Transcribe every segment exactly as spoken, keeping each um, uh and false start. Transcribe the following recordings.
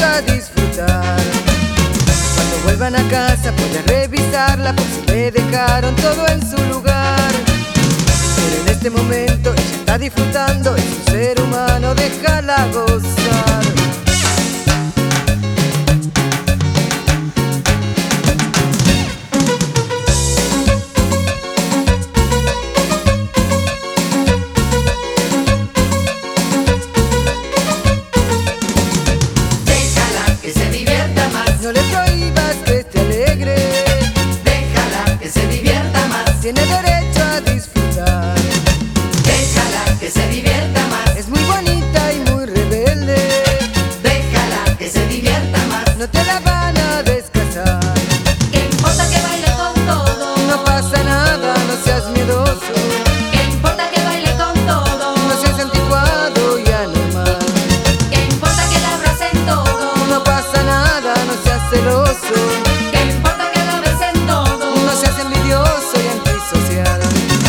a disfrutar. Cuando vuelvan a casa pueden revisarla por si le dejaron todo en su lugar. Pero en este momento ella está disfrutando, es un ser humano, déjala gozar. No le prohíbas que esté alegre, déjala que se divierta más. tiene derecho a disfrutar. Déjala que se divierta más. Es muy bonita y muy rebelde, Déjala que se divierta más. no te la van a descasar. ¿Qué importa que baile con todo? No pasa nada, no seas miedoso, ¿Qué importa que baile con todo? no seas anticuado y anormal. ¿Qué importa que la abracen todo? No pasa nada, no seas celoso, ¿Qué importa que la besen todo? no seas envidioso y antisocial.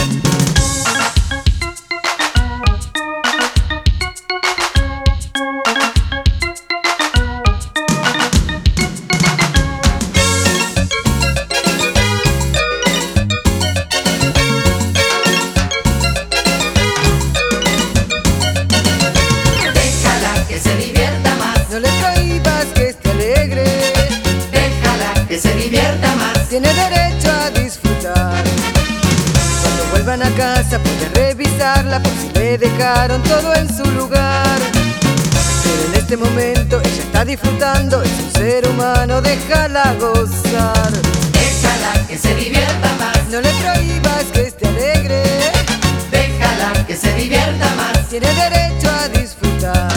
Déjala que se divierta más. No le prohíbas que esté alegre, Déjala que se divierta más. tiene derecho a disfrutar. Cuando vuelvan a casa pueden revisarla por si le dejaron todo en su lugar. Pero en este momento ella está disfrutando, es un ser humano, déjala gozar. Déjala que se divierta más. No le prohíbas que esté alegre, Déjala que se divierta más. tiene derecho a disfrutar.